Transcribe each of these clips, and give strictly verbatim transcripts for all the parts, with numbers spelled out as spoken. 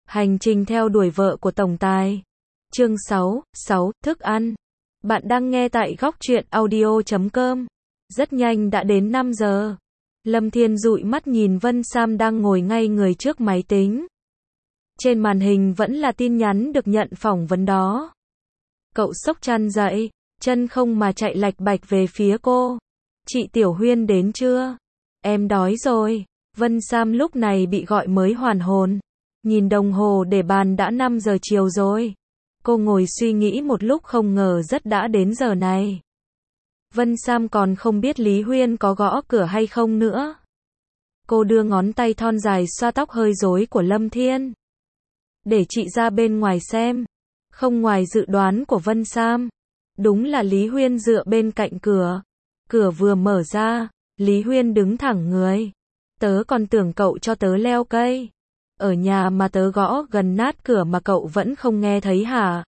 Hành trình theo đuổi vợ của tổng tài. Chương sáu, sáu, thức ăn. Bạn đang nghe tại góc truyện audio chấm com. Rất nhanh đã đến năm giờ. Lâm Thiên dụi mắt nhìn Vân Sam đang ngồi ngay người trước máy tính. Trên màn hình vẫn là tin nhắn được nhận phỏng vấn đó. Cậu xốc chăn dậy, chân không mà chạy lạch bạch về phía cô. Chị Tiểu Huyên đến chưa? Em đói rồi. Vân Sam lúc này bị gọi mới hoàn hồn. Nhìn đồng hồ để bàn đã năm giờ chiều rồi. Cô ngồi suy nghĩ một lúc không ngờ rất đã đến giờ này. Vân Sam còn không biết Lý Huyên có gõ cửa hay không nữa. Cô đưa ngón tay thon dài xoa tóc hơi rối của Lâm Thiên. Để chị ra bên ngoài xem. Không ngoài dự đoán của Vân Sam. Đúng là Lý Huyên dựa bên cạnh cửa. Cửa vừa mở ra, Lý Huyên đứng thẳng người. Tớ còn tưởng cậu cho tớ leo cây. Ở nhà mà tớ gõ gần nát cửa mà cậu vẫn không nghe thấy hả?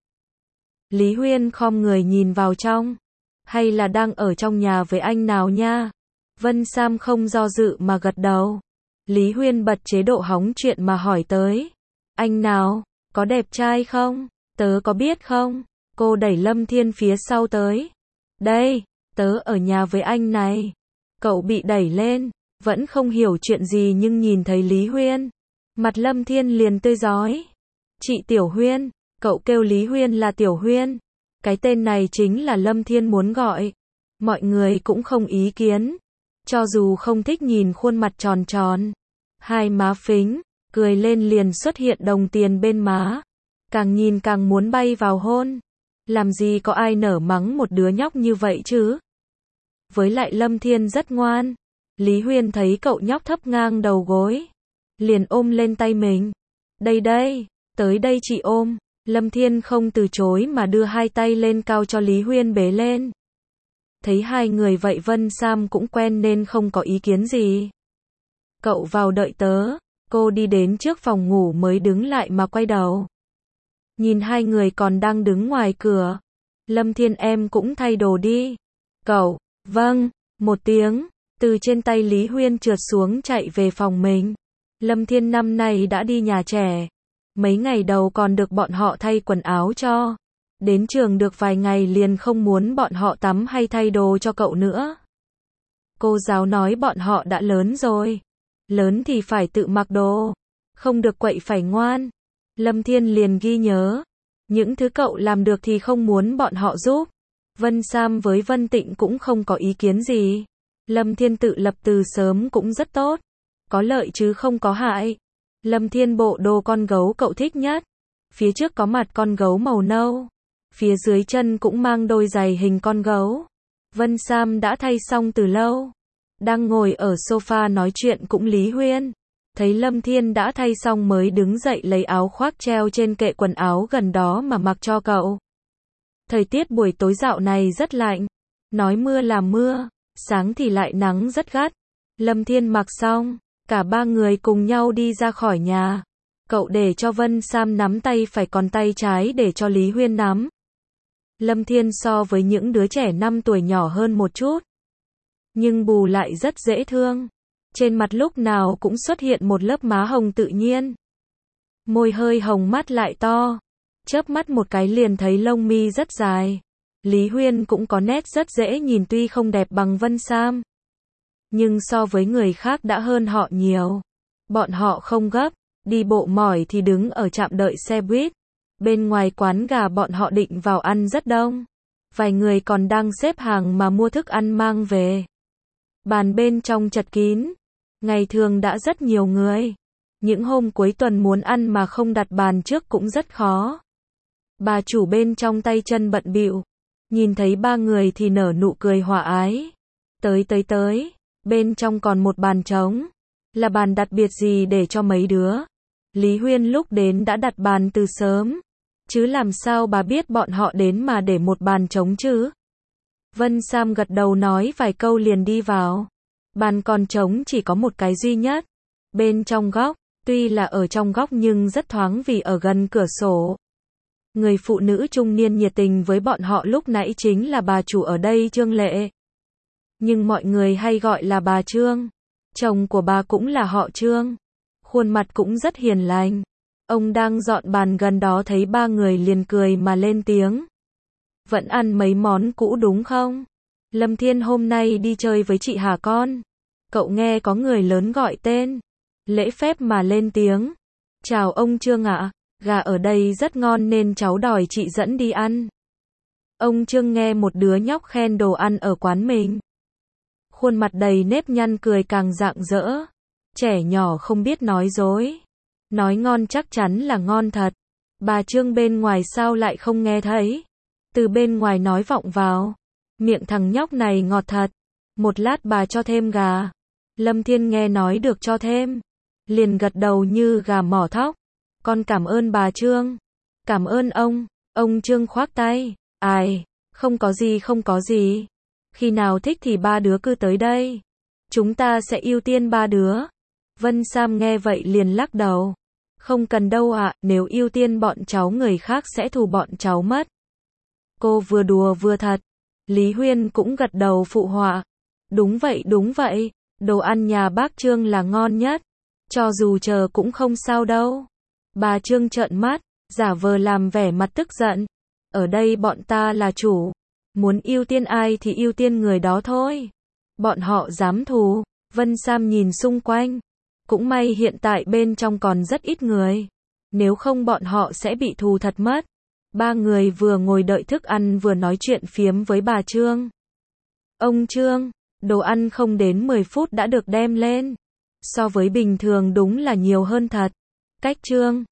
Lý Huyên khom người nhìn vào trong. Hay là đang ở trong nhà với anh nào nha? Vân Sam không do dự mà gật đầu. Lý Huyên bật chế độ hóng chuyện mà hỏi tới. Anh nào? Có đẹp trai không? Tớ có biết không? Cô đẩy Lâm Thiên phía sau tới. Đây, tớ ở nhà với anh này. Cậu bị đẩy lên, vẫn không hiểu chuyện gì nhưng nhìn thấy Lý Huyên. Mặt Lâm Thiên liền tươi rói. Chị Tiểu Huyên, cậu kêu Lý Huyên là Tiểu Huyên. Cái tên này chính là Lâm Thiên muốn gọi. Mọi người cũng không ý kiến. Cho dù không thích nhìn khuôn mặt tròn tròn. Hai má phính, cười lên liền xuất hiện đồng tiền bên má. Càng nhìn càng muốn bay vào hôn. Làm gì có ai nở mắng một đứa nhóc như vậy chứ? Với lại Lâm Thiên rất ngoan. Lý Huyên thấy cậu nhóc thấp ngang đầu gối. Liền ôm lên tay mình. Đây đây, tới đây chị ôm. Lâm Thiên không từ chối mà đưa hai tay lên cao cho Lý Huyên bế lên. Thấy hai người vậy Vân Sam cũng quen nên không có ý kiến gì. Cậu vào đợi tớ. Cô đi đến trước phòng ngủ mới đứng lại mà quay đầu. Nhìn hai người còn đang đứng ngoài cửa. Lâm Thiên em cũng thay đồ đi. Cậu, vâng, một tiếng, từ trên tay Lý Huyên trượt xuống chạy về phòng mình. Lâm Thiên năm nay đã đi nhà trẻ. Mấy ngày đầu còn được bọn họ thay quần áo cho. Đến trường được vài ngày liền không muốn bọn họ tắm hay thay đồ cho cậu nữa. Cô giáo nói bọn họ đã lớn rồi. Lớn thì phải tự mặc đồ. Không được quậy phải ngoan. Lâm Thiên liền ghi nhớ. Những thứ cậu làm được thì không muốn bọn họ giúp. Vân Sam với Vân Tịnh cũng không có ý kiến gì. Lâm Thiên tự lập từ sớm cũng rất tốt. Có lợi chứ không có hại. Lâm Thiên bộ đồ con gấu cậu thích nhất. Phía trước có mặt con gấu màu nâu. Phía dưới chân cũng mang đôi giày hình con gấu. Vân Sam đã thay xong từ lâu. Đang ngồi ở sofa nói chuyện cũng Lý Huyên. Thấy Lâm Thiên đã thay xong mới đứng dậy lấy áo khoác treo trên kệ quần áo gần đó mà mặc cho cậu. Thời tiết buổi tối dạo này rất lạnh. Nói mưa là mưa, sáng thì lại nắng rất gắt. Lâm Thiên mặc xong, cả ba người cùng nhau đi ra khỏi nhà. Cậu để cho Vân Sam nắm tay phải còn tay trái để cho Lý Huyên nắm. Lâm Thiên so với những đứa trẻ năm tuổi nhỏ hơn một chút. Nhưng bù lại rất dễ thương. Trên mặt lúc nào cũng xuất hiện một lớp má hồng tự nhiên. Môi hơi hồng mắt lại to. Chớp mắt một cái liền thấy lông mi rất dài. Lý Huyên cũng có nét rất dễ nhìn tuy không đẹp bằng Vân Sam. Nhưng so với người khác đã hơn họ nhiều. Bọn họ không gấp. Đi bộ mỏi thì đứng ở trạm đợi xe buýt. Bên ngoài quán gà bọn họ định vào ăn rất đông. Vài người còn đang xếp hàng mà mua thức ăn mang về. Bàn bên trong chật kín. Ngày thường đã rất nhiều người. Những hôm cuối tuần muốn ăn mà không đặt bàn trước cũng rất khó. Bà chủ bên trong tay chân bận bịu. Nhìn thấy ba người thì nở nụ cười hòa ái. Tới tới tới. Bên trong còn một bàn trống. Là bàn đặc biệt gì để cho mấy đứa. Lý Huyên lúc đến đã đặt bàn từ sớm. Chứ làm sao bà biết bọn họ đến mà để một bàn trống chứ. Vân Sam gật đầu nói vài câu liền đi vào. Bàn còn trống chỉ có một cái duy nhất. Bên trong góc, tuy là ở trong góc nhưng rất thoáng vì ở gần cửa sổ. Người phụ nữ trung niên nhiệt tình với bọn họ lúc nãy chính là bà chủ ở đây Trương Lệ. Nhưng mọi người hay gọi là bà Trương. Chồng của bà cũng là họ Trương. Khuôn mặt cũng rất hiền lành. Ông đang dọn bàn gần đó thấy ba người liền cười mà lên tiếng. Vẫn ăn mấy món cũ đúng không? Lâm Thiên hôm nay đi chơi với chị hả con? Cậu nghe có người lớn gọi tên. Lễ phép mà lên tiếng. Chào ông Trương ạ, gà ở đây rất ngon nên cháu đòi chị dẫn đi ăn. Ông Trương nghe một đứa nhóc khen đồ ăn ở quán mình. Khuôn mặt đầy nếp nhăn cười càng rạng rỡ. Trẻ nhỏ không biết nói dối. Nói ngon chắc chắn là ngon thật. Bà Trương bên ngoài sao lại không nghe thấy? Từ bên ngoài nói vọng vào. Miệng thằng nhóc này ngọt thật. Một lát bà cho thêm gà. Lâm Thiên nghe nói được cho thêm. Liền gật đầu như gà mỏ thóc. Con cảm ơn bà Trương. Cảm ơn ông. Ông Trương khoác tay. Ai, không có gì không có gì. Khi nào thích thì ba đứa cứ tới đây. Chúng ta sẽ ưu tiên ba đứa. Vân Sam nghe vậy liền lắc đầu. Không cần đâu ạ, nếu ưu tiên bọn cháu người khác sẽ thù bọn cháu mất. Cô vừa đùa vừa thật. Lý Huyên cũng gật đầu phụ họa. Đúng vậy đúng vậy, đồ ăn nhà bác Trương là ngon nhất. Cho dù chờ cũng không sao đâu. Bà Trương trợn mắt, giả vờ làm vẻ mặt tức giận. Ở đây bọn ta là chủ. Muốn ưu tiên ai thì ưu tiên người đó thôi. Bọn họ dám thù. Vân Sam nhìn xung quanh. Cũng may hiện tại bên trong còn rất ít người. Nếu không bọn họ sẽ bị thù thật mất. Ba người vừa ngồi đợi thức ăn vừa nói chuyện phiếm với bà Trương. Ông Trương, đồ ăn không đến mười phút đã được đem lên. So với bình thường đúng là nhiều hơn thật. Cách Trương,